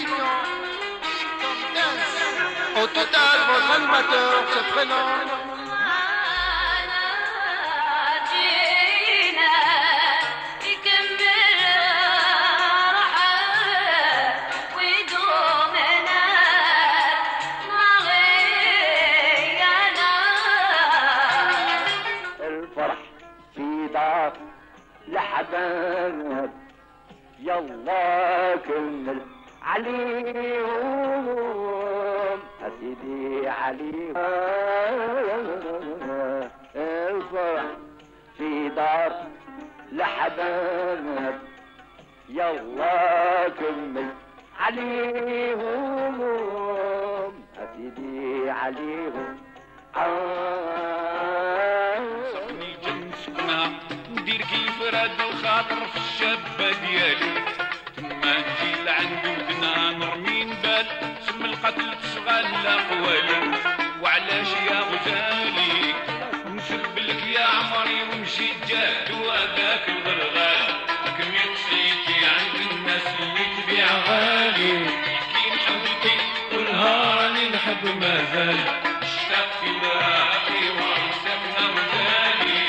l'émission Tom Dance. Au total, votre animateur se prénomme لحباب يلا كمل عليهم أسيدي عليهم الفرح في دار لحباب يلا كمل عليهم أسيدي عليهم صفني جنسكنا ندير كيف راد الخاطر في الشابة ديالي تما نجي لعند ودنا نرمي نبال سم القتل تشغل الاقوالي وعلاش يا غزالي نسب لك يا عمري ونمشي جاد وهذاك الغرغال كمية سيتي عند الناس اللي تبيع غالي كي نحبتي والنهار اللي نحب مازال اشتاق في لاقي وعساكنا غزالي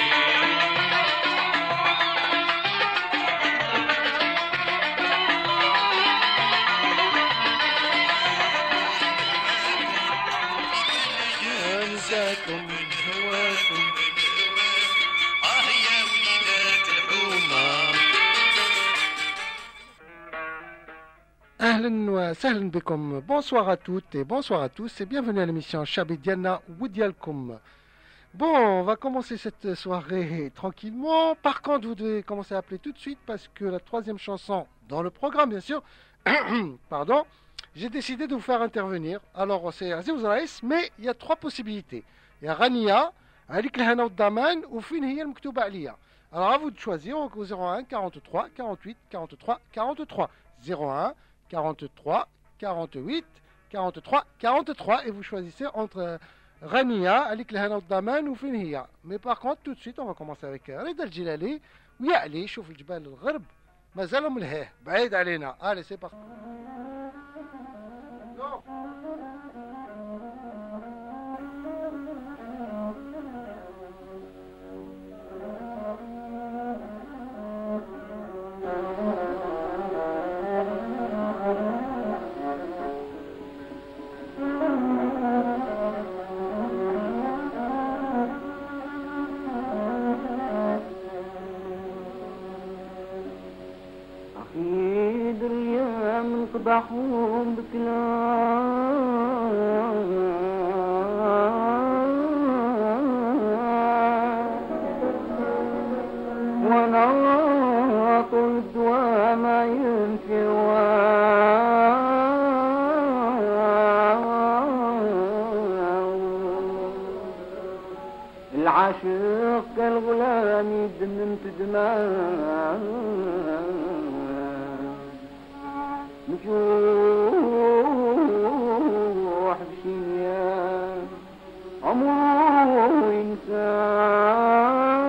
أنساكم هواكم يا وليدات الحومة. أهلا وسهلا بكم. Bonsoir à toutes et bonsoir à tous et bienvenue à l'émission Chabi Diana Woudialkoum. Bon, on va commencer cette soirée tranquillement. Par contre, vous devez commencer à appeler tout de suite parce que la troisième chanson dans le programme, bien sûr, pardon, j'ai décidé de vous faire intervenir. Alors, c'est Aziz Raïs, mais il y a trois possibilités. Il y a Rania, Alik Lhana Daman ou Fin Hiya Mktouba Aliya. Alors, à vous de choisir au 01 43 48 43 43. 01 43 48 43 43 et vous choisissez entre Rania, Alik Lhana Daman ou Fin Hiya. Mais par contre, tout de suite, on va commencer avec Rida Al-Jilali. ويا علي شوف الجبال الغرب ما زالوا ملهيه بعيد علينا. Allez, c'est parti. يقبحون بكلام وانا طول الدواء ما ينفي العاشق كالغلام يدمن في دماء مجروح بشيان عمره إنسان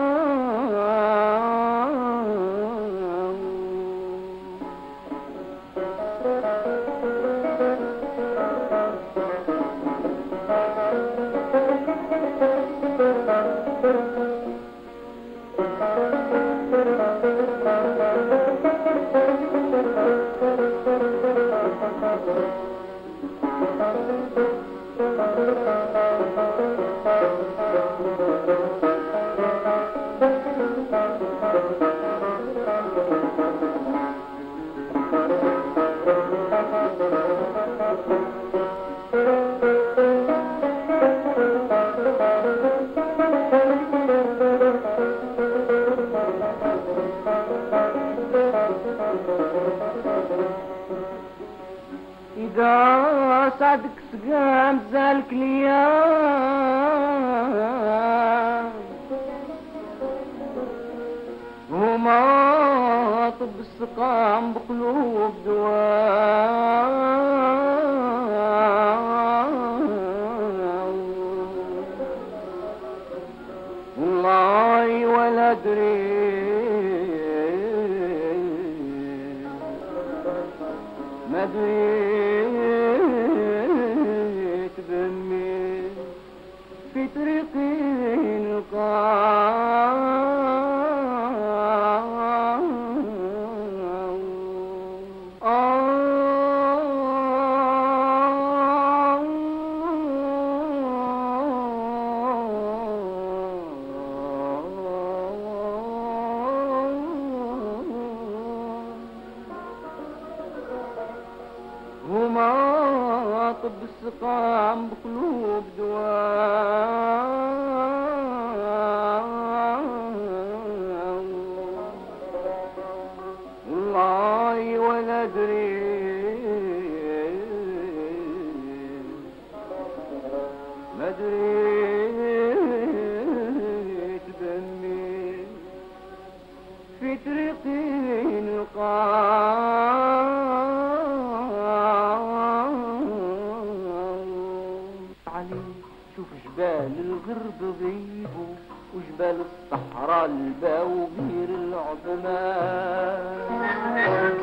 إذا سعدك سقام زالك ليام هما طب السقام بقلوب دوام والله ولا دري ما دريت بمي في طريقي هما طب السقام بقلوب دواء والله ولا دريت ما دريت دمي في طريقي شوف جبال الغرب غيبوا وجبال الصحراء الباو غير العظمان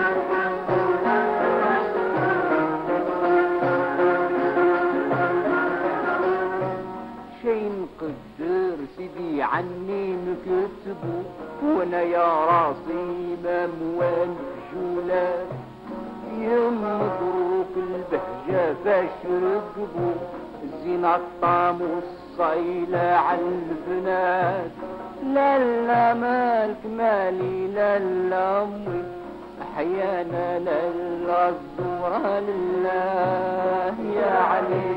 شي مقدر سيدي عني مكتبو وانا يا راسي ما موال جولات يم مبروك البهجة باش ركبو الزينة الطعم والصيلة على البنات لا لا مالك مالي لا لا أمي أحيانا لا لا الزورة لله يا علي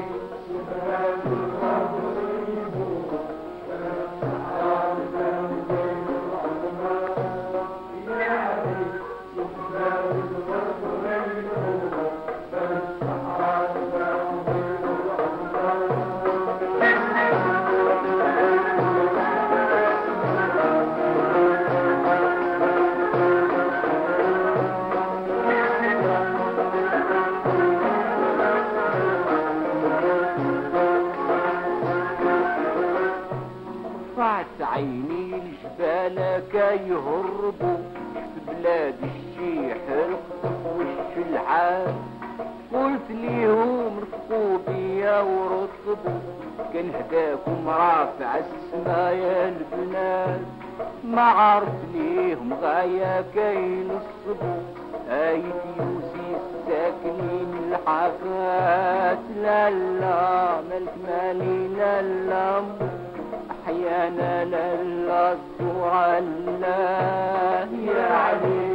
عيني الجبالك يهربوا في بلاد الشيح رقصوا وش العاد قلت ليهم رفقوا بيا ورطبوا كان هداكم رافع السما يا البنات ما عرف ليهم غاية كاين الصبو آية يوسي الساكنين الحافات لا لا ملك مالي لا لا أحيانا لا الزوع الله يا علي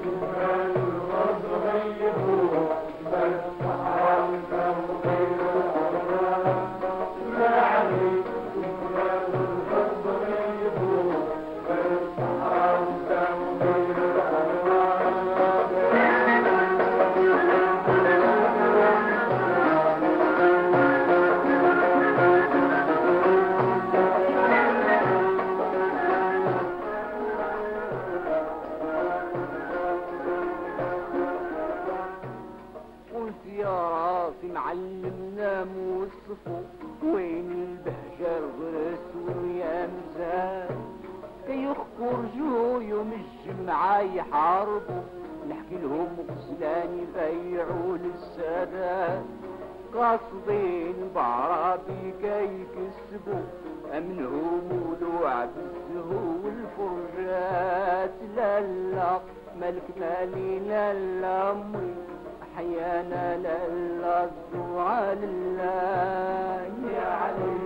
معلمنا موصفه وين البهجة الغرس ويا مزاج كي يخرجوا يوم الجمعة يحاربوا نحكي لهم غزلان يبيعوا للسادات قاصدين بعرابي كي يكسبوا أمنهم ولوع بالزهو والفرجات لا لا ملك مالي لا لا أمي أحيانا لا لا الزوع لله يا علي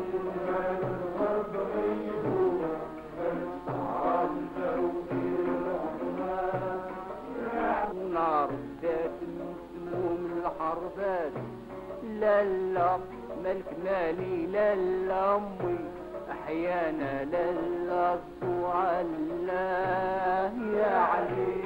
نار ذات مسموم الحربات لا لا ملك مالي لا لا أمي أحيانا لا لا الزوع لله يا علي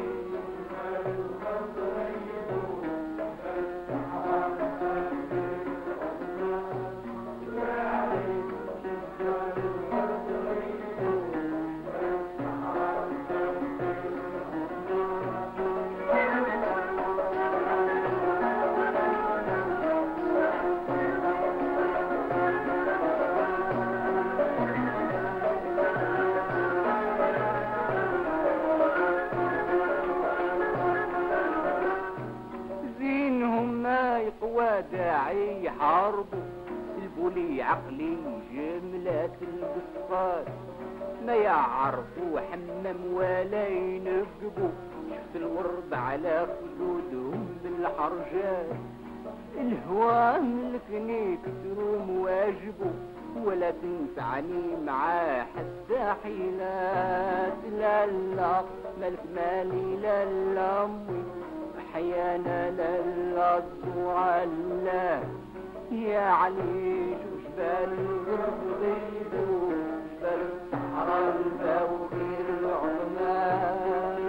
وداعي يحاربوا سلبوا لي عقلي جملة القصات ما يعرفوا حمام ولا ينقبوا شفت الورد على خدودهم بالحرجات الهوى ملكني كثروا مواجبه ولا تنفعني معاه حتى حيلات لا لا ملك مالي لا لا امي احيانا لا لا الزرع لا يا علي شو جبال الغرب غيبو جبال الصحراء الباو غير العمال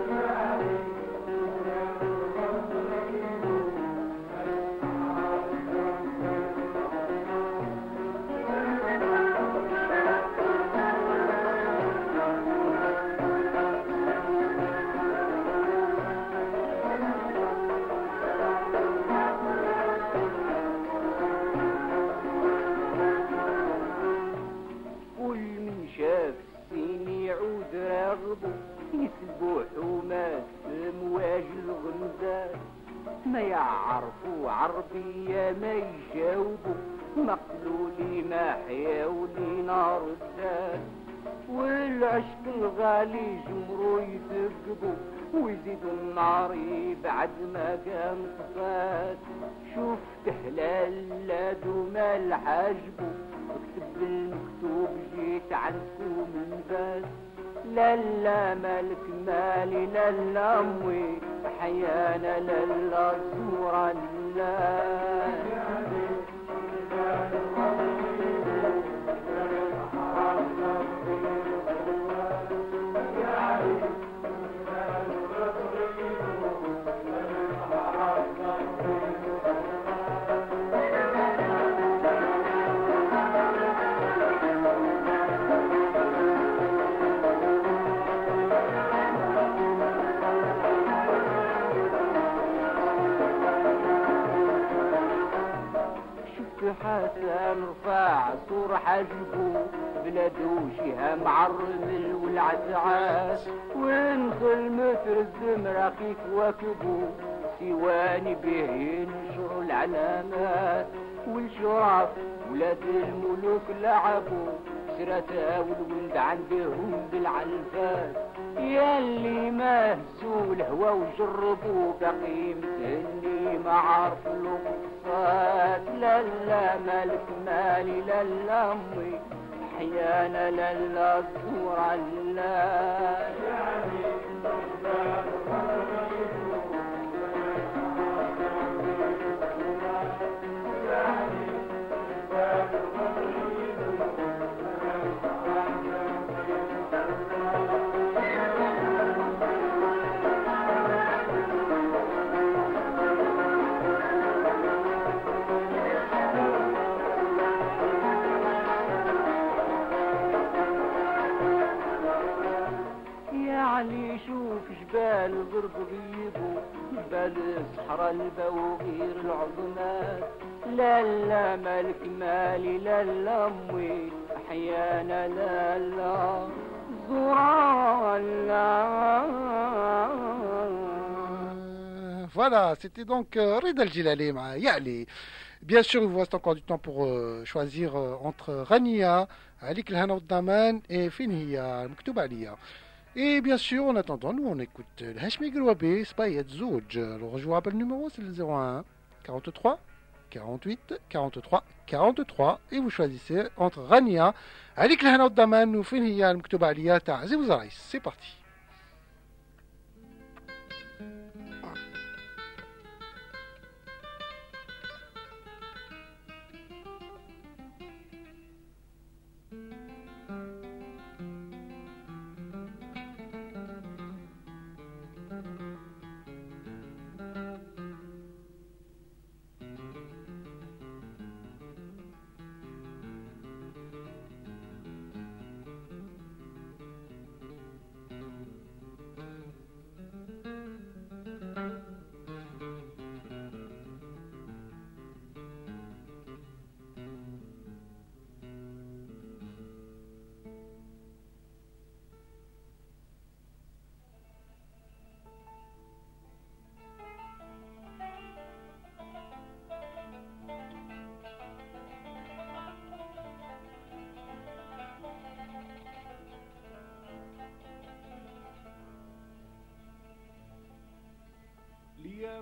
يسلبوا حومات مواج الغمزات ما يعرفوا عربية ما يجاوبوا مقلولي ما حياولي نار الدار والعشق الغالي جمرو يثقبوا ويزيدوا النار بعد ما كان صفات شفت حلال لا دوما الحاجبو اكتب المكتوب جيت عنكم من بعد لا لا مالك مالي لا لا امي حيانا لا لا زورا لا حسن رفاع صور حجبو بلادوشها معرمل والعسعاس وندخل مثل الزمرة كيف واكبو سواني به ينشروا العلامات والشرف ولاد الملوك لعبوا سرتا والولد عندهم بالعلفات ياللي ما هزوا الهوى وجربوا باقي متهني ما عارف القصات لا لا مالك مالي لا لا امي احيانا لا لا الزورة لا علي شوف جبال الغرب غيبو جبال الصحراء البوغير العظمات لا لا مالك مالي لا لا امي احيانا لا لا زورا لا. Voilà, c'était donc Rida Al-Jilali مع يعلي. Bien sûr, il vous reste encore du temps pour choisir entre Rania, Alik Al-Hana Daman et Finhiya, Mektoub Aliya. Et bien sûr, en attendant, nous on écoute le Hashmi Grouabi, Spayet Zouj. Le rejouable numéro c'est le 01 43 48 43 43. Et vous choisissez entre Rania, Alik Al-Hana Daman ou Finhiya, Mektoub Aliya, Ta'azib Zarais. C'est parti.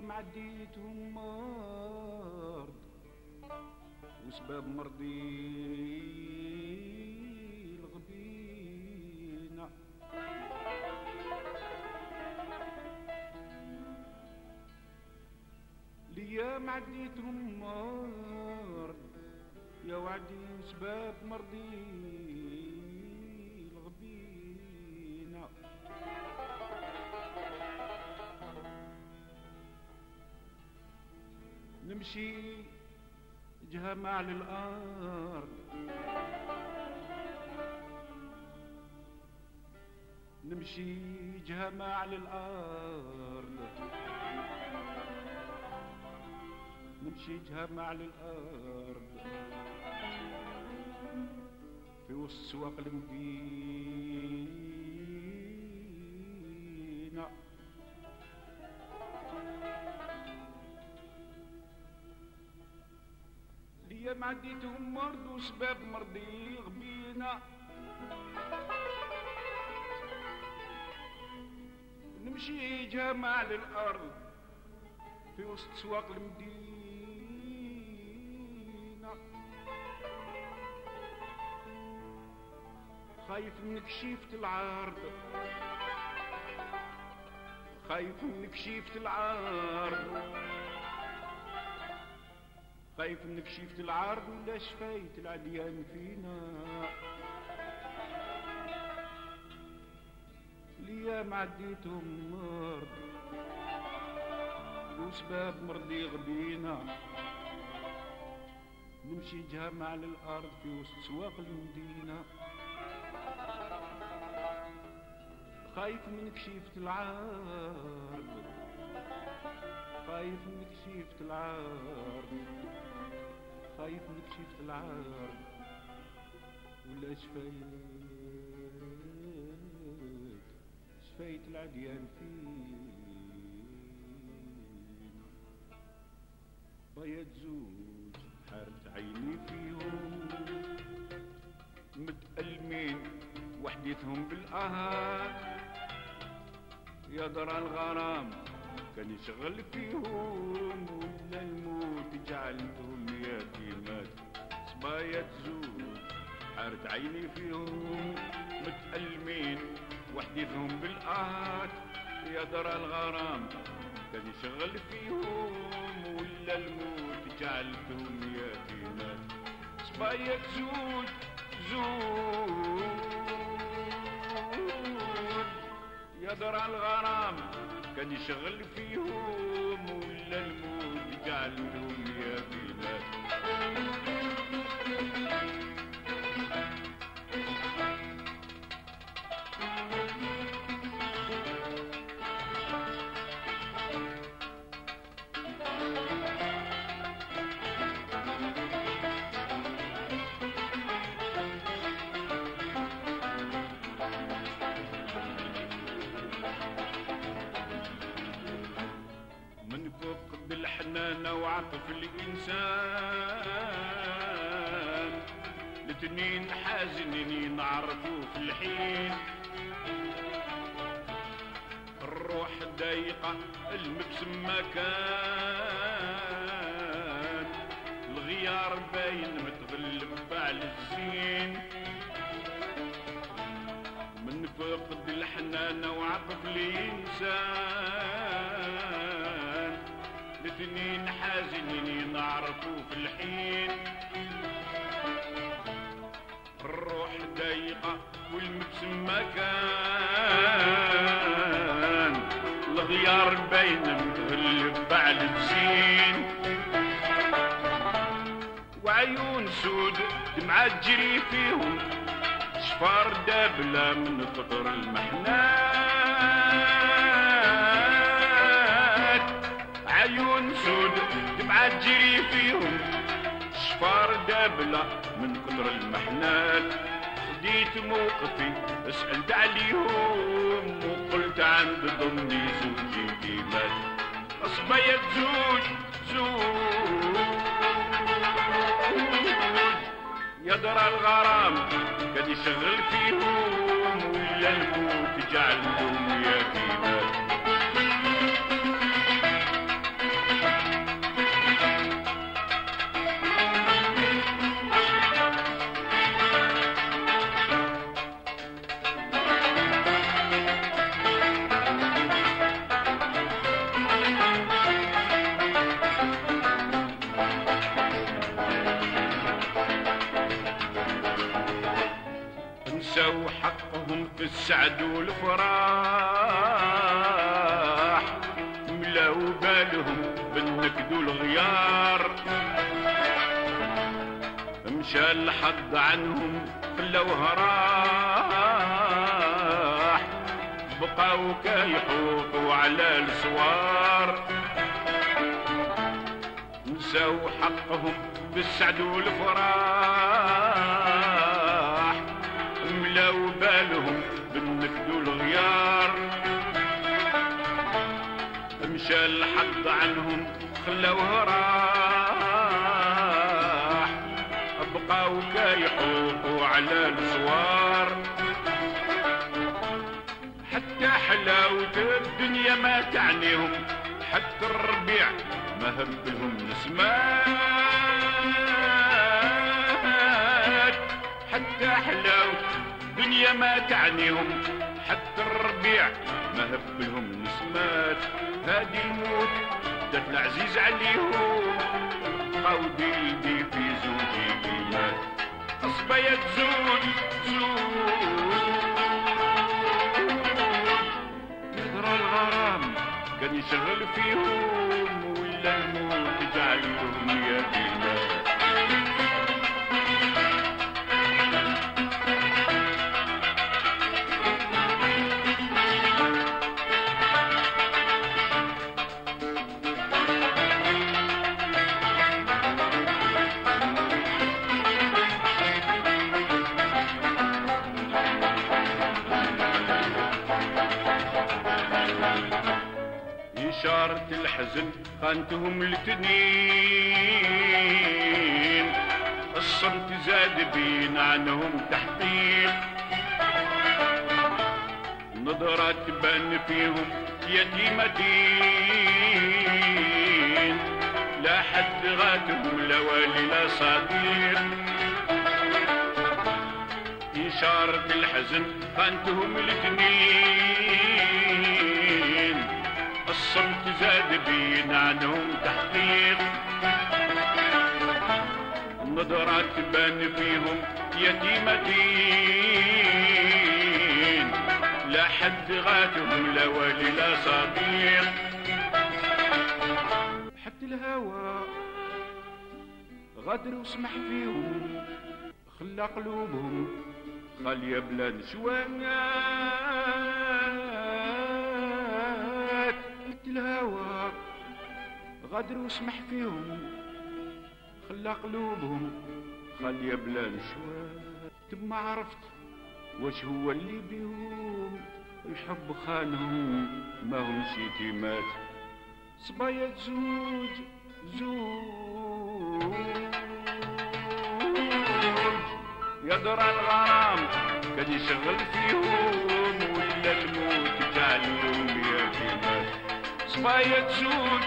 معديتهم مرض وسباب مرضي الغبينة ليا معديتهم مرض يا وعدي وسباب مرضي الغبينة نمشي جهة على الأرض نمشي جهة على الأرض نمشي جهة على الأرض في وسط سواق المدينة ليا معديتهم مرض وسباب مرضي غبينة نمشي جهة على الأرض في وسط سواق المدينة خايف منك شيفة العرض خايف منك شيفة العرض خايف منك شيفة العرض ولا شفاية العديان فينا ليا معديتهم مرض وسباب مرضي غبينا نمشي جهة على الأرض في وسط سواق المدينة خايف منك شيفة العرض خايف منك شيفة العرض خايف منك شيفة العرض ولا شفاية العديان فينا بيض زوج حارت عيني فيهم متألمين وحديتهم بالقهر يا درى الغرام كان يشغل فيهم ولا الموت جعلتهم يتيمات صبايا زوج حارت عيني فيهم متألمين وحديتهم بالقهر يا درى الغرام كان يشغل فيهم ولا الموت جعلتهم يتيمات صبايا زوج يا درى الغرام كان يشغل فيهم ولا الموت جعلهم يتيمات وعطف الإنسان لتنين حازنين نعرفوه في الحين الروح ضيقة المبسم مكان الغيار باين متغلب على الزين من فقد الحنان وعطف الإنسان الاثنين حازنين نعرفوا في الحين الروح ضيقة والمبسم مكان الغيار باين متغلب على الزين وعيون سود دمعة تجري فيهم شفار دابلة من قطر المحنات عيون سود دمعة تجري فيهم شفار دابلة من كتر المحنات خديت موقفي سألت عليهم وقلت عند ضمني زوجي ديمات صبيت زوج يا درى الغرام قد يشغل فيهم ولا الموت جعلهم يتيمات نساو حقهم في السعد والفراح ملاو بالهم بالنكد والغيار مشى الحظ عنهم خلوها راح بقاو كيحوطوا على السوار نساو حقهم بالسعد والفراح ملاو بالهم بالنكد والغيار مشى الحظ عنهم خلوها راح بقاو كيحوطوا على السوار حتى حلاوة الدنيا ما تعنيهم حتى الربيع ما هبلهم نسمات حتى حلاوة الدنيا ما تعنيهم حتى الربيع ما هبلهم نسمات هادي الموت دات العزيز عليهم بقاو بيدي في زوجي كلمات أصبيت زوج يدرى الغرام كان يشغل فيهم ولا الموت جعلهم يا كلمات إشارة الحزن خانتهم الاثنين الصمت زاد بين عنهم تحقيق نظرات تبان فيهم يتيمتين لا حد غاتهم لا والي لا صديق إشارة الحزن خانتهم الاثنين الصمت زاد بين عنهم تحقيق نظرات تبان فيهم يتيمتين لا حد غاتهم لا والي لا صديق حتى الهوى غدر وسمح فيهم خلى قلوبهم خالية بلا نشوانات الهوى غدر وسمح فيهم خلى قلوبهم خالية بلا نشوان ما عرفت واش هو اللي بيهم الحب خانهم ما هم يتيمات صبايا زوج يدرى الغرام كان يشغل فيهم ولا الموت جعلهم يتيمات صبايا زوج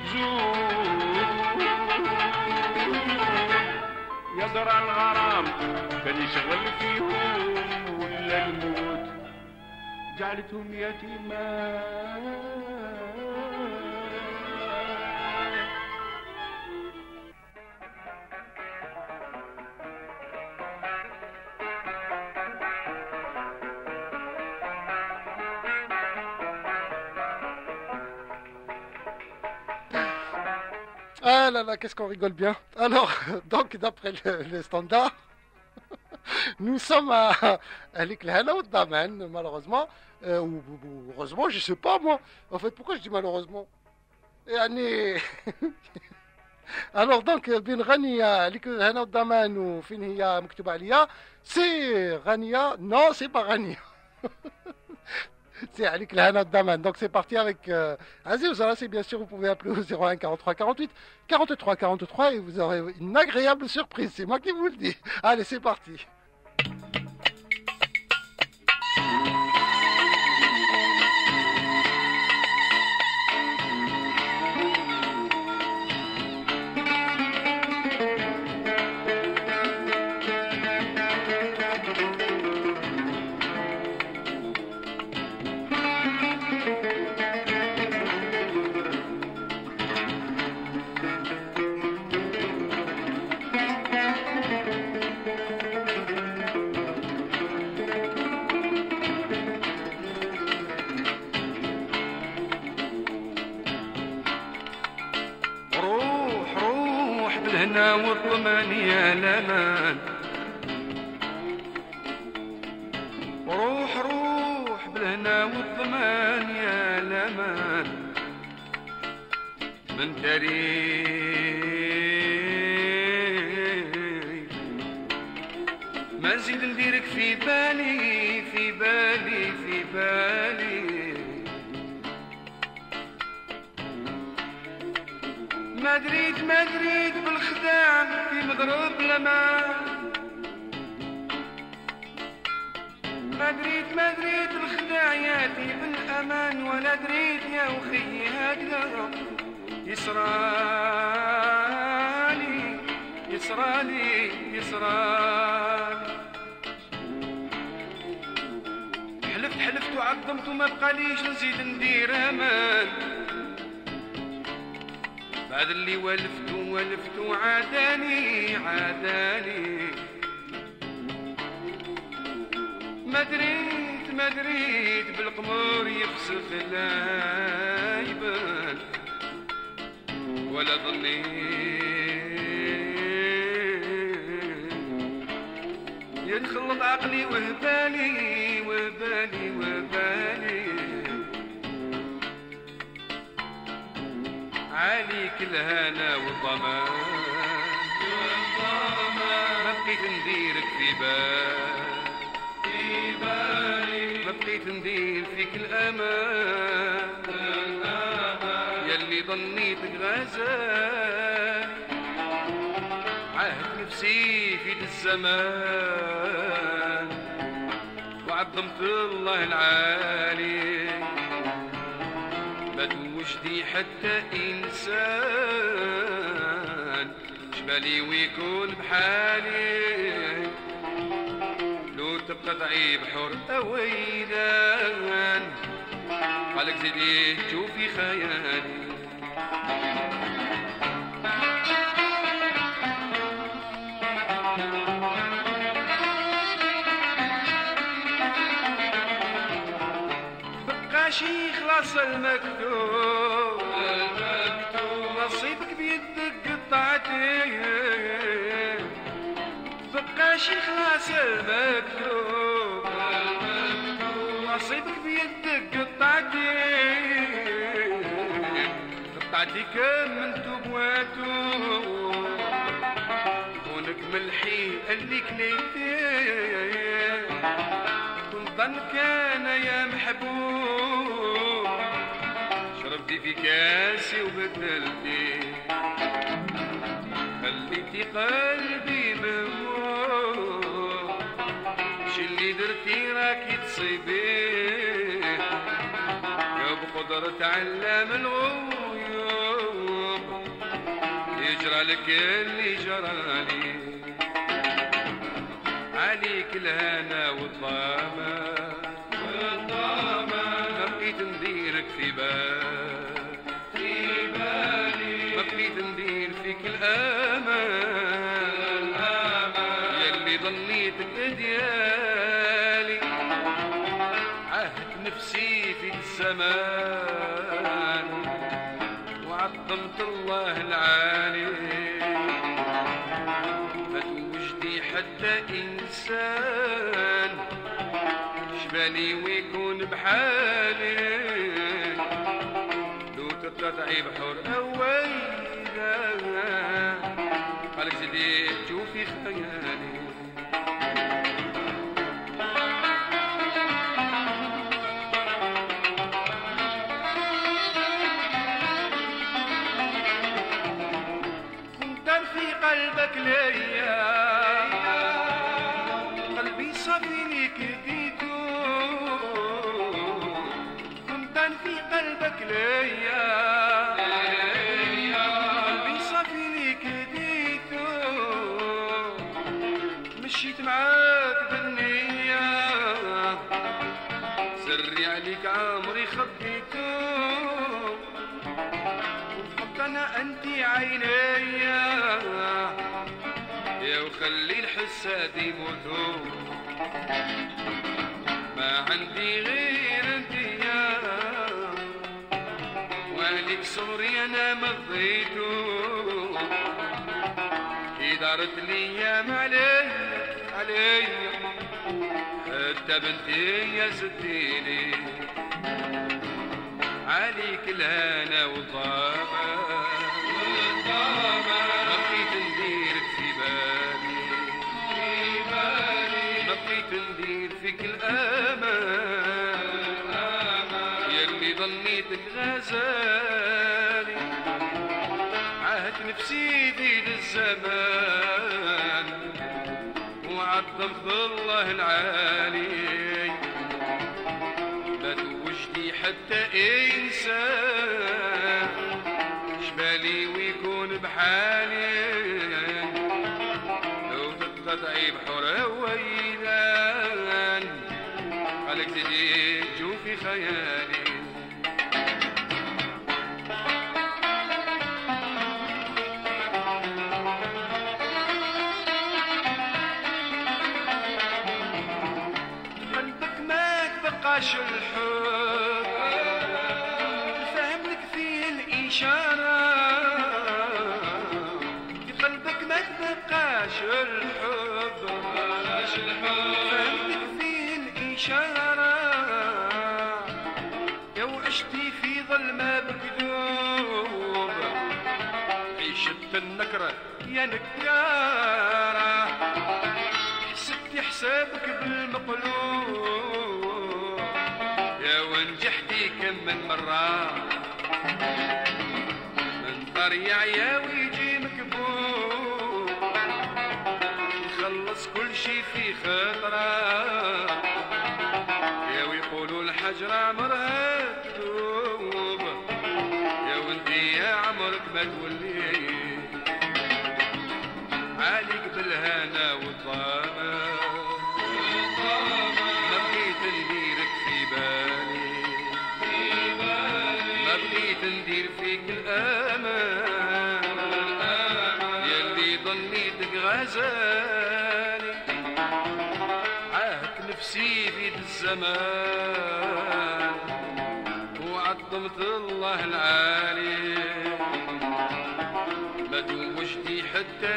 يدرى الغرام كان يشغل فيهم ولا الموت جعلتهم يتيمات Ah là là, qu'est-ce qu'on rigole bien. Alors, donc, d'après le standard, nous sommes à l'Iklhana ou Daman, malheureusement. Ou heureusement, je sais pas moi. En fait, pourquoi je dis malheureusement Alors, donc, بين غنية l'Iklhana ou Daman ou فين هي مكتوب عليها c'est غنية. Non, c'est pas غنية. C'est Alik Lahana Daman. Donc c'est parti avec Aziz Ouzara. C'est bien sûr, vous pouvez appeler au 01 43 48 43 43 et vous aurez une agréable surprise. C'est moi qui vous le dis. Allez, c'est parti. بالهنا والطمان يا لمان روح روح بالهنا والطمان يا لمان من تاريخ ما نزيد نديرك في بالي في بالي في بالي ما دريت بالخداع في مضروب لمان ما دريت بالخداعياتي بالامان ولا دريت يا وخي هكذا يسرالي يسرالي يسرالي حلفت وعظمت وما بقاليش نزيد ندير امان بعد اللي ولفت عاداني ما دريت بالقمر يفسخ لا يبان ولا ظنيت يتخلط عقلي وبالي عليك الهنا والضمان ما بقيت نديرك في بالي ما بقيت ندير فيك الأمان يلي ظنيتك غزال عهد نفسي في الزمان وعظمت الله العالي ما توجدي حتى إنسان شبالي ويكون بحالي لو تبقى ضعيف حر أويلان قالك زيدي تشوفي خيالي بقاشي خلاص المكتوب نصيبك بيدك قطعتي بقاشي خلاص المكتوب نصيبك بيدك قطعتي كم من تبواتو كونك ملحي اللي كليتي كنت ظنك انا يا محبوب شربتي في كاسي وبدلتي خليتي قلبي مهموم شي اللي درتي راكي تصيبي يا بقدرة علام الغيوب يجرى لك اللي جرالي عليك الهنا والطامة ما بقيت نديرك في بالي ما بقيت ندير فيك الأمان يلي ظنيتك ديالي عهد نفسي في الزمان وعظمت الله العالي ما توجدي حتى إنسان شبالي ويكون بحالي لو تقطعي بحر أويلا قالك زيدي تشوفي خيالي قلبك ليا قلبي صافي ليك ديتو كنت في قلبك ليا قلبي صافي ليك ديتو مشيت معاك بالنية سري عليك عمري خبيتو وحط انا انتي عينيا يا وخلي الحساد يموتوا ما عندي غير انتي يا وعليك صبري انا مضيتو دارت ليام علي حتى بنتي يا ستيني عليك الهنا والضامة ما بقيت نديرك في بالي ما بقيت ندير فيك الأمان يلي ظنيتك غزالي عهد نفسي ديد الزمان وعظمت الله العالي لا توجدي حتى إنسان شبالي ويكون بحالي لو تتقطعي بحر ويلان قالك تجي تشوفي خيالي بقاش الحب فهمتك فيه الإشارة في قلبك ما تبقاش الحب فهمتك فيه الإشارة يا وعشتي في ظلمة بكذوب عيشت النكرة يا نكارة حسبتي حسابك بالمقلوب ونجحتي كم من مرة من طريع يا ويجي مكبوب يخلص كل شي في خطرة يا ويقولوا الحجر عمرها تدوب يا وانتي يا عمرك ما تولي عليك بالهنا والضامة ما بقيت نديرك في بالي ما بقيت ندير فيك الأمان يلي ظنيتك غزالي عاهك نفسي بيد الزمان وعظمت الله العالي ما توجدي حتى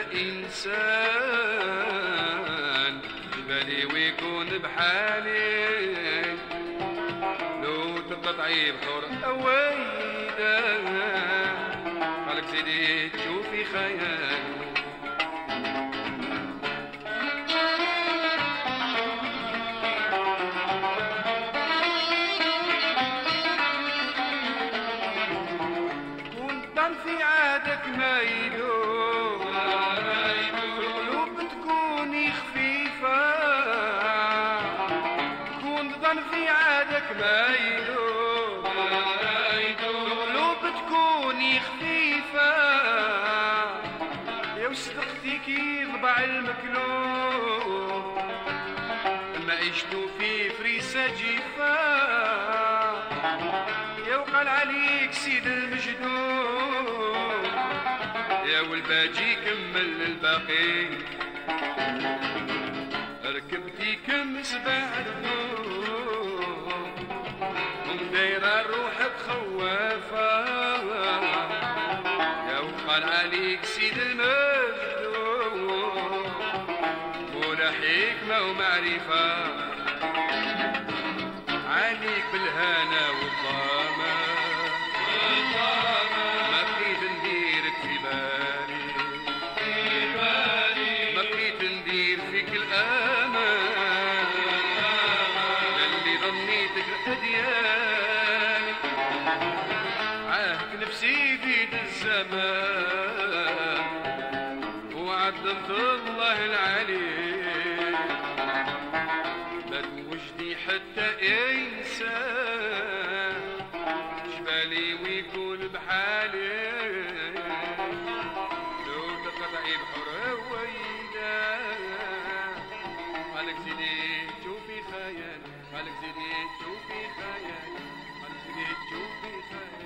إنسان جبالي ويكون بحالي لو تقطعي بحور أويدا قالك زيدي تشوفي خيالي وانت في عادك ما يدوم قلوب تكوني خفيفة كون ظن في عادك ما يدوم قلوب تكوني خفيفة يا وصدقتي كي ضبع المكلوب ما عشتو في فريسة جيفة يا وقال عليك سيد المجدود يا والباجي كمل الباقي ركبتي كم سباع الدود ومدايرة روحك خوافة يا وقال عليك سيد المجدود ولا حكمة ومعرفة عليك بالهنا والضامة ما بقيت نديرك في بالي ما بقيت ندير فيك الأمان اللي ظنيتك أدياني عاهك نفسي بيد الزمان وعظمت الله العلي لا توجدي حتى إنسان جبالي ويكون بحالي لو تقطعي بحر ويدا قالك زيدي تشوفي خيال قالك زيدي تشوفي خيال قالك زيدي تشوفي خيال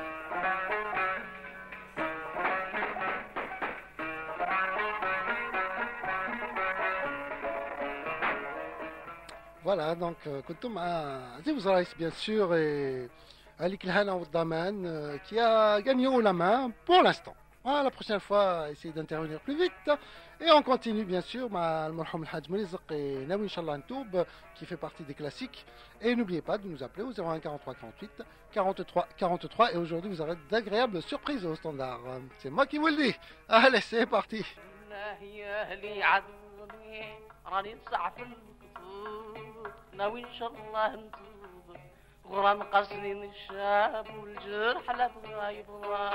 Voilà, donc كنتم مع عزيز رايس bien sûr et Alik Lhana Oudaman qui a gagné haut la main pour l'instant. La prochaine fois, essayez d'intervenir plus vite. Et on continue bien sûr, le Marham El Hadj Mrizq et Nawi Inch'Allah Ntoub, qui fait partie des classiques. Et n'oubliez pas de nous appeler au 01 43 38 43 43. Et aujourd'hui, vous aurez d'agréables surprises au standard. C'est moi qui vous le dis. Allez, c'est parti. غرام قصرين الشاب والجرح لا بغا يبغى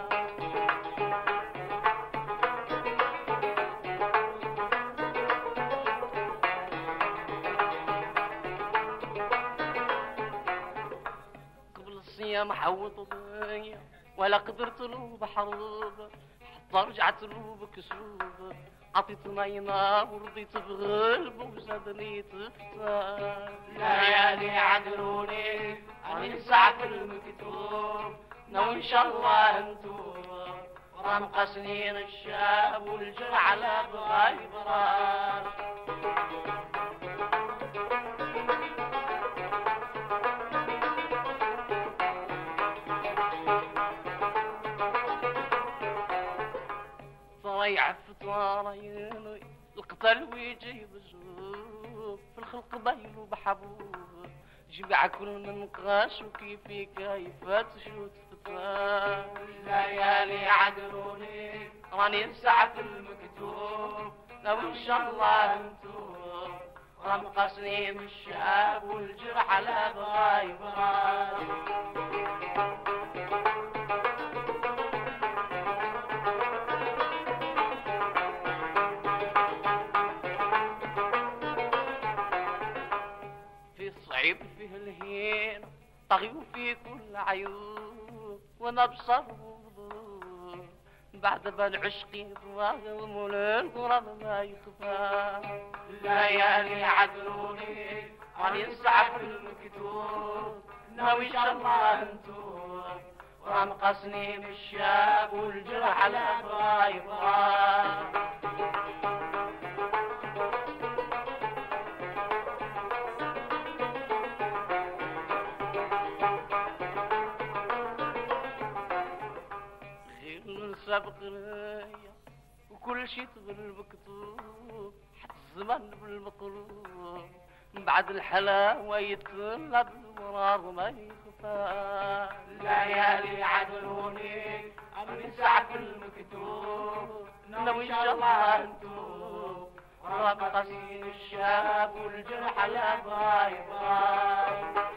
قبل الصيام حوط ضيا ولا قدرت له بحروب حتى رجعت له بكسوب عطيت مينا ورضيت بغلب وزادني تفتان ليالي عقلوني اني نسعى في المكتوب ناوي ان شاء الله نتوب ورام سنين الشاب والجرح على بغاي براد ضيع فتواريني القتل ويجيب الزوب في الخلق بيلو بحبوب جمع كل من قاش وكيفي كيف تشوت فتوان ليالي عقلوني راني نسعى في المكتوب لو ان شاء الله نتوب رام قاسني من الشاب والجرح على بغاي براد صعيب فيه الهين طغي وفيه كل عيوب وانا بصر وبضور بعد بالعشق يضاغم والغرام ما يخفى الليالي عقلوني راني نسعى في المكتوب ناوي ان شاء الله نتوب ورام قاسني من الشاب والجرح على بغاي براد سابق ليا وكل شي تغل مكتوب حتى الزمان بالمقلوب من بعد الحلاوة يتلى بالمرار ما يخفى الليالي عدلوني أمي ساعة في المكتوب ناوي إن شاء الله نتوب ورام قاسين الشاب والجرح على باي باي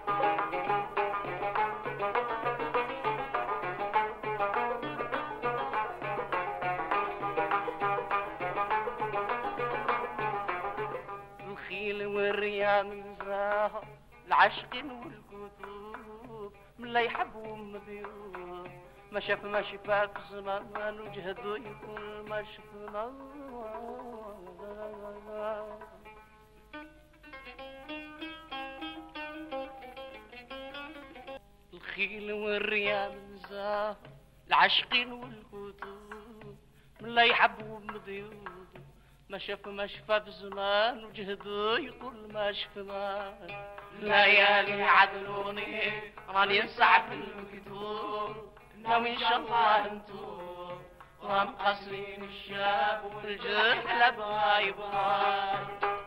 والريان زاهر العشقين والكتوب من لا يحبوا مذيوب ما شاف ما شفاك زمان وجهدوا يكون ما شفنا الخيل والريان زاهر العشقين والكتوب من لا يحبوا مذيوب ما شاف ما شفا في زمان وجهدو يقول ما شفنا ليالي عدلوني راني نسعى في المكتوب ناوي ان شاء الله نتوب رام قاسرين الشاب والجرح لا بغاي بغاي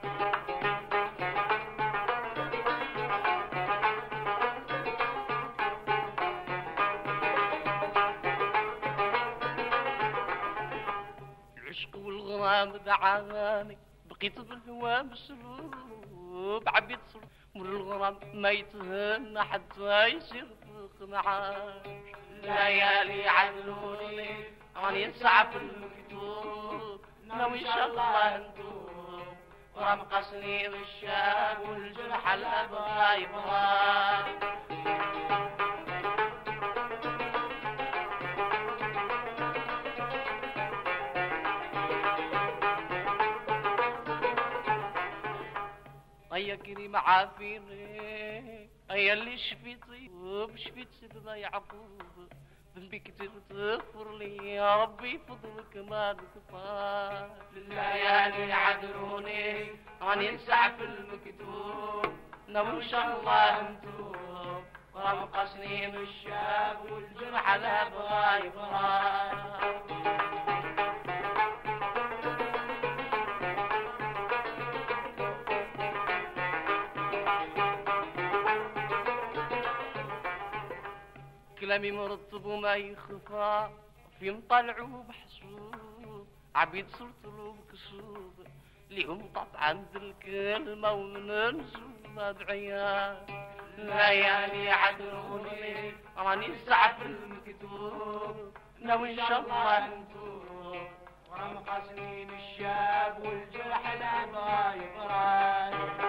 والغرام دعاني بقيت بالهوا مسلوب عبيت صلوب مر الغرام ما يتهنى حتى يصير قنعاش ليالي عدلوني راني نسعى في المكتوب ناوي ان شاء الله نتوب ورام قاسني الشاب والجرح على بغاي بغاي يا كريم عافيني يا اللي شفيتي وبشفيت سيدنا يعقوب ذنبي كتير تغفر لي يا ربي فضلك ما نكفى الليالي عذروني راني نسعى في المكتوب ناوي ان شاء الله نتوب ورمق سنين الشاب والجرح لا بغى يبغى. كلامي مرتب وما يخفى في مطلع وبحسوب عبيد صرت له بكسوب ليهم طبعا بالكلمة وننزل مدعيان ليالي عدروني راني صعب المكتوب ناوي ان شاء الله نتوب ورمق سنين الشاب والجرح لا بغى يبرد.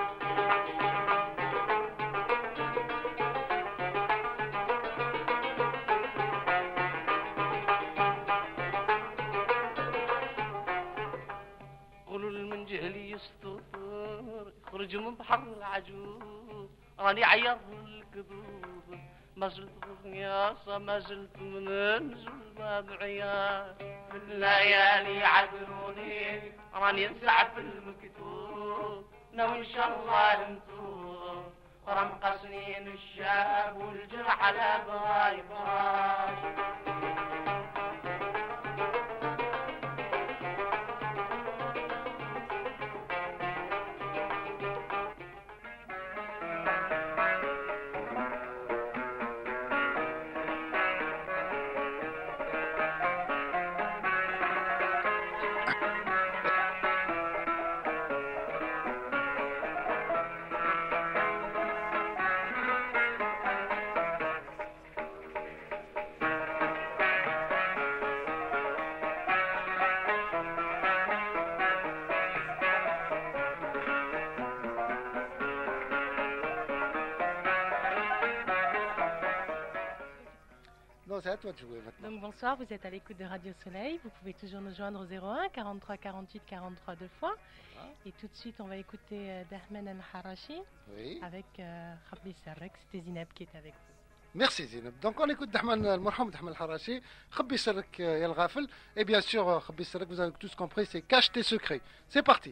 جهلي يستطر يخرج من بحر العجوب راني عير الكذوب ما زلت بغياصة ما زلت من الزلمة بعيان في الليالي عذروني راني نسعى في المكتوب ناوي ان شاء الله نتوب رمق سنين الشاب والجرح على بغى يبراش. C'est à toi de jouer maintenant. Donc bonsoir, vous êtes à l'écoute de Radio Soleil. Vous pouvez toujours nous joindre au 01 43 48 43 deux fois. Voilà. Et tout de suite, on va écouter Dahman al-Harashi avec Khabbi Sarrek. C'était Zineb qui est avec vous. Merci Zineb. Donc on écoute Dahman al-Marham, Dahman al-Harashi, Khabbi Sarrek El Ghafel. Et bien sûr, Khabbi Sarrek, vous avez tous compris, c'est Cache tes secrets. C'est parti.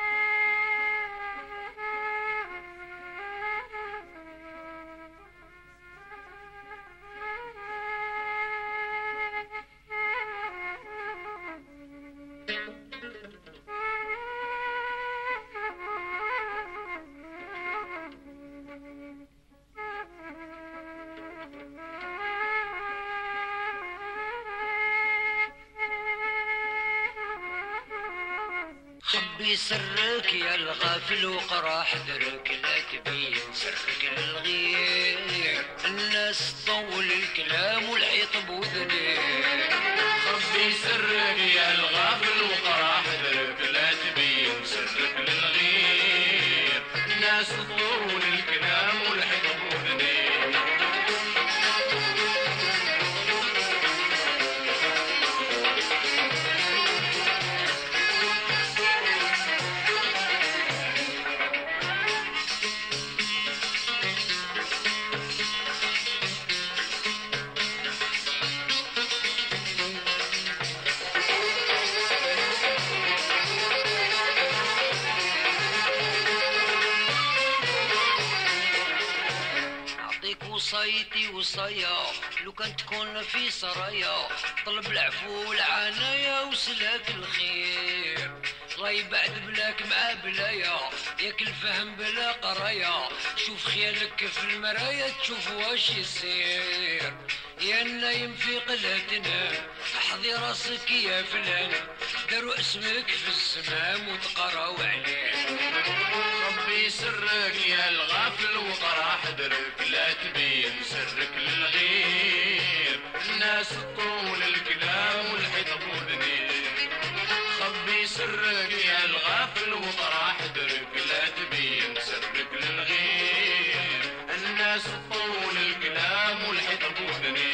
خبي سرك يا الغافل وقرا حذرك لا تبين سرك للغير الناس تطول الكلام والحيط بوذني. خبي سرك يا الغافل وقرا حذرك لا تبين سرك للغير الناس تطول الكلام والحيط بوذني. وصيتي وصايا لو كان تكون في سرايا طلب العفو والعناية وسلاك الخير الله يبعد بلاك مع بلايا ياك الفهم بلا قرايا شوف خيالك في المرايا تشوف واش يصير يا النايم في قلتنا احضي راسك يا فلان داروا اسمك في السمام وتقراو عليه. ربي سرك يا الغافل وقرا حذرك لا تبين سرك للغير الناس تطول الكلام والحيط بوذني. خبي سرك يا الغافل وقرا حذرك لا تبين سرك للغير الناس تطول الكلام والحيط بوذني.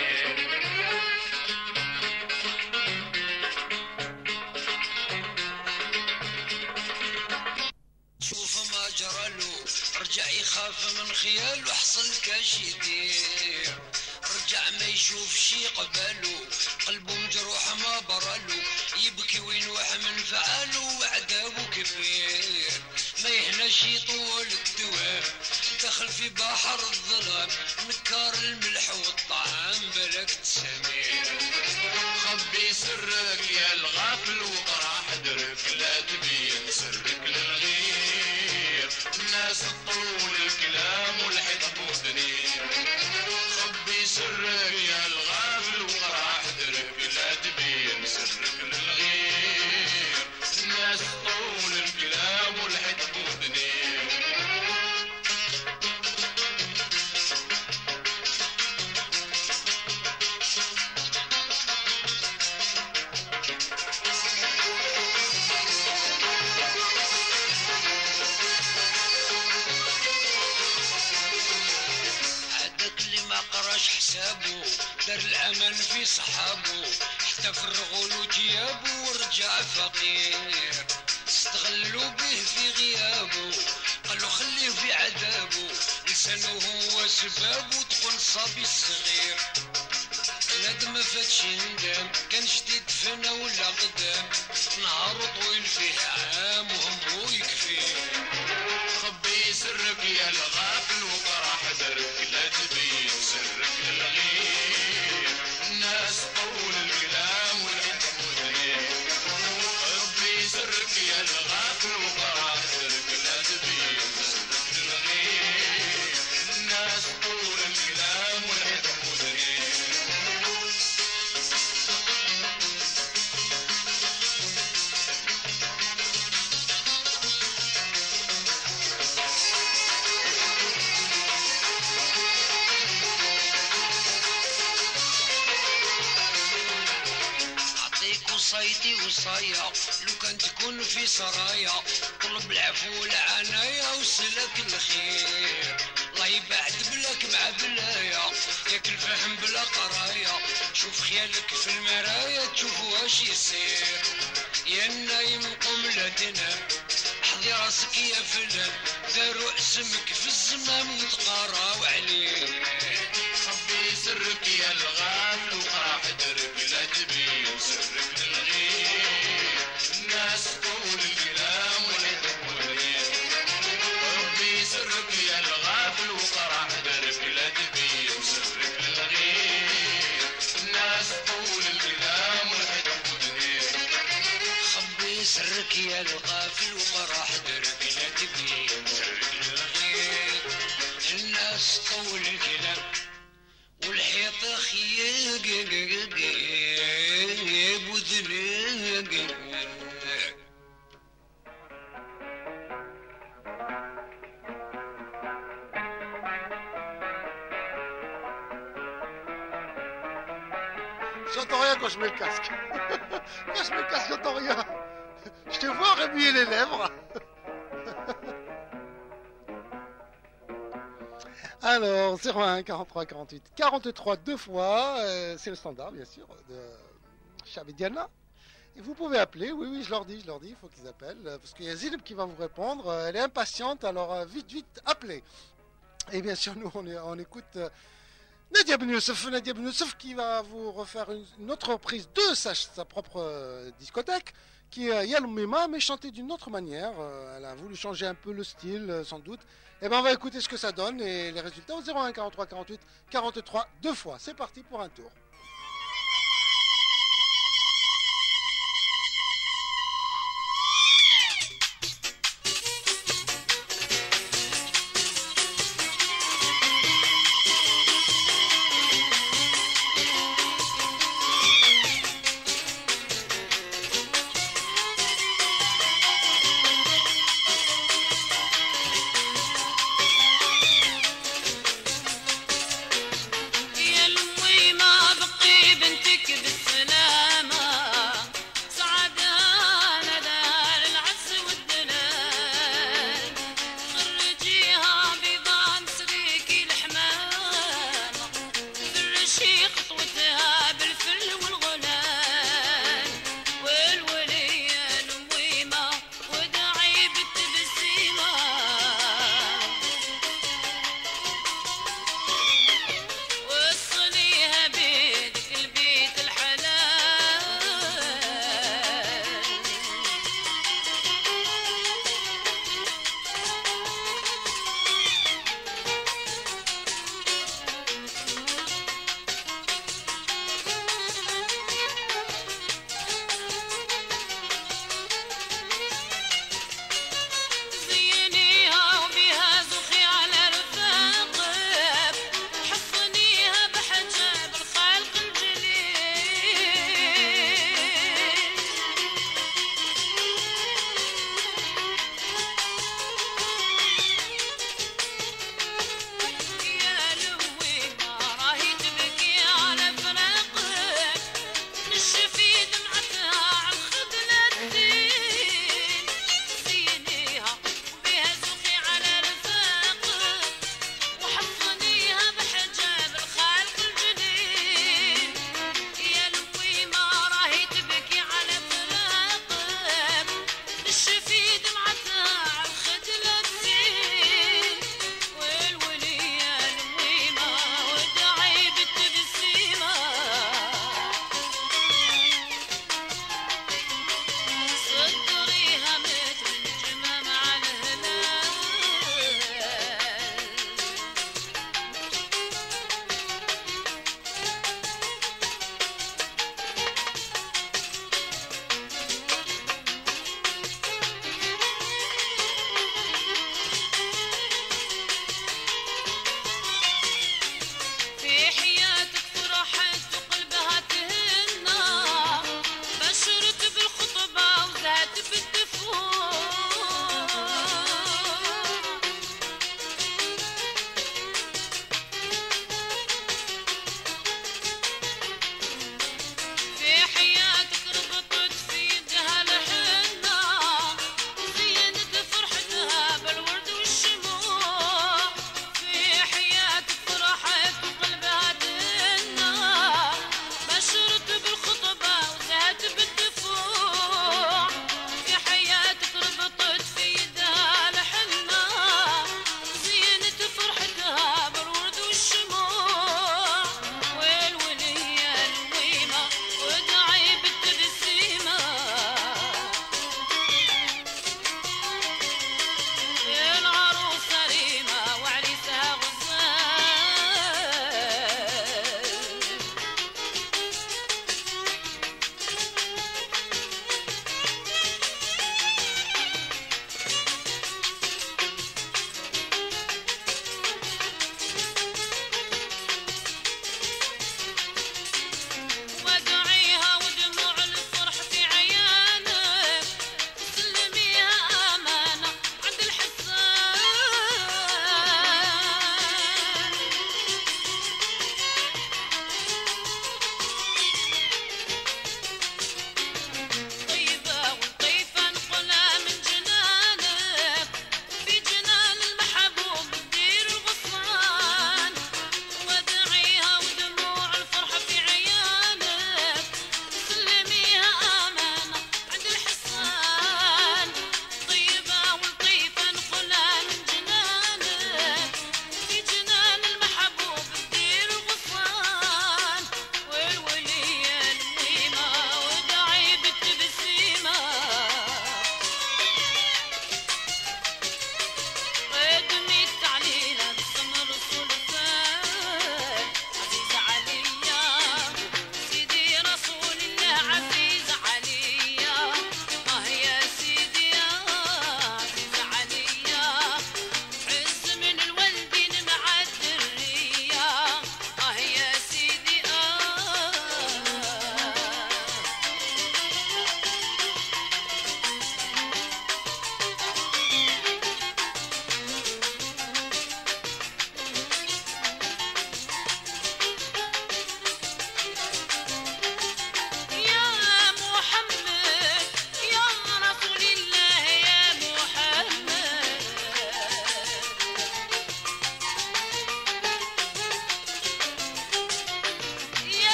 رجع يخاف من خيال وحصل كاش يدير رجع ما يشوف شي قبالو قلبه مجروح ما برالو يبكي وينوح من فعالو وعذابه كبير ما يهناش يطول الدوام دخل في بحر الظلام نكار الملح والطعام بلك تسامي خبي سرك يا الغافل وقرا حدرك لا تبين سرك للغير الناس تطول الكلام والحيط بودني خبي سرك يا الغافل وقرا حدرك لا تبين سرك للغير الناس تطول الكلام والحيط بودني حسابه دار الأمان في صحابه حتى فرغوا له تيابه ورجع فقير استغلوا به في غيابه قالوا خليه في عذابه لسانه هو سبابه تقول صبي الصغير نادم ما فاتش ندم كان شديد فينا ولا قدام نهار طويل فيه عام وهمه يكفيه خبي سرك يا الغافل وقرا حذرك لا تبين سرك للغير الناس طول الكلام والحكم ودنيا ربي سرك يا الغافل وقرا حذرك لا تبين سرك للغير الناس طول الكلام والحكم ودنيا وصيتي وصايا لو كان تكون في سرايا طلب العفو والعناية وسلك الخير الله يبعد بلاك مع بلايا ياك الفهم بلا قرايا شوف خيالك في المرايا تشوف واش يصير يا النايم قم لا تنام احضي راسك يا فلان داروا اسمك في الزمام وتقراو عليه خبي سرك يا الغافل وقرا حدرك لا تبين سرك للغير الناس طول الكلام والحكم ودنيا ربي سرك يا الغافل وقرا حدرك لا تبين سرك للغير الناس طول الكلام والحكم ودنيا خبي سرك يا الغافل وقرا حدرك لا تبين سرك للغير الناس طول الكلام والحيط خيق بوذنق J'entends rien quand je mets le casque. Quand je mets le casque, j'entends rien. Je te vois remuer les lèvres. Alors, 01 43 48 43 deux fois, c'est le standard bien sûr de Chabediana. Et vous pouvez appeler, oui, je leur dis, il faut qu'ils appellent, parce qu'il y a Zineb qui va vous répondre, elle est impatiente, alors vite, appelez. Et bien sûr, nous, on écoute Nadia Ben Youssef qui va vous refaire une autre reprise de sa propre discothèque, qui est Yaloumima, mais chantée d'une autre manière. Elle a voulu changer un peu le style, sans doute. Et bien, on va écouter ce que ça donne et les résultats au 01 43 48 43 deux fois. C'est parti pour un tour. يا الميمة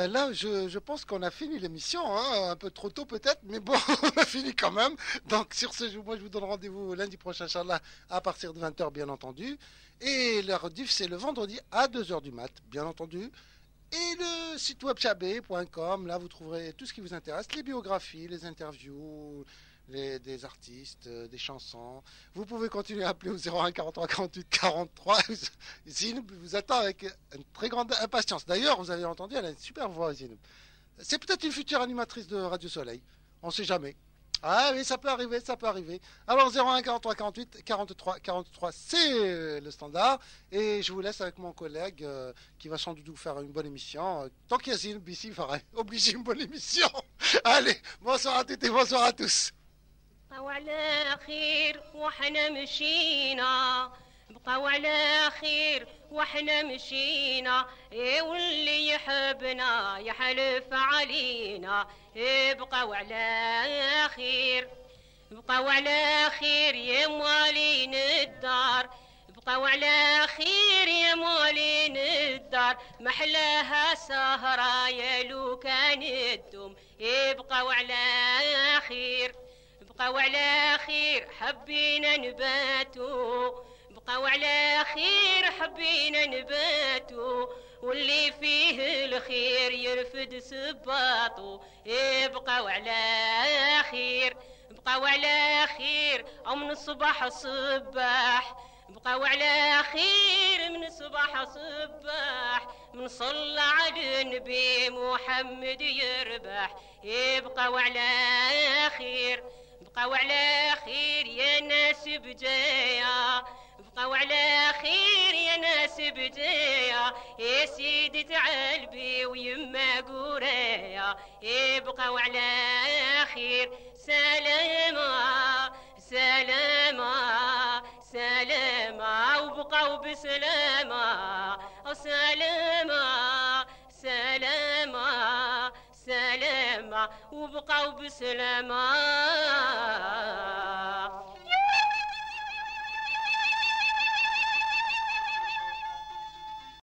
là, je pense qu'on a fini l'émission, hein, un peu trop tôt peut-être, mais bon, on a fini quand même. Donc sur ce, moi je vous donne rendez-vous lundi prochain, Inch'Allah, à partir de 20h, bien entendu. Et la rediff, c'est le vendredi à 2h du mat, bien entendu. Et le site web chabé.com, là vous trouverez tout ce qui vous intéresse, les biographies, les interviews, des artistes, des chansons. Vous pouvez continuer à appeler au 01 43 48 43. Zine vous attend avec une très grande impatience. D'ailleurs, vous avez entendu, elle a une super voix, Zine. C'est peut-être une future animatrice de Radio Soleil. On ne sait jamais. Ah oui, ça peut arriver, ça peut arriver. Alors 01 43 48 43 43, c'est le standard. Et je vous laisse avec mon collègue qui va sans doute vous faire une bonne émission. Tant qu'il y a Zine, Bissi fera obligé une bonne émission. Allez, bonsoir à toutes et bonsoir à tous. وعلى خير واحنا مشينا بقى على خير واحنا مشينا واللي يحبنا يحلف علينا بقى على خير بقى على خير يا موالين الدار بقى على خير يا موالين الدار محلاها سهرة يا لو كان الدم بقى على خير بقوا على خير حبينا نباتو بقوا على خير حبينا نباتو واللي فيه الخير يرفد سباطو بقوا على خير بقوا على خير او من الصباح صباح بقوا على خير من الصباح صباح من صلى على النبي محمد يربح بقوا على خير بقوا على خير يا ناس بجايا بقوا على خير يا ناس بجايا يا سيدي تعالبي ويما قوريا بقوا على خير سلامة سلامة سلامة وبقوا بسلامة سلامة سلامة سلامة وبقوا بسلامة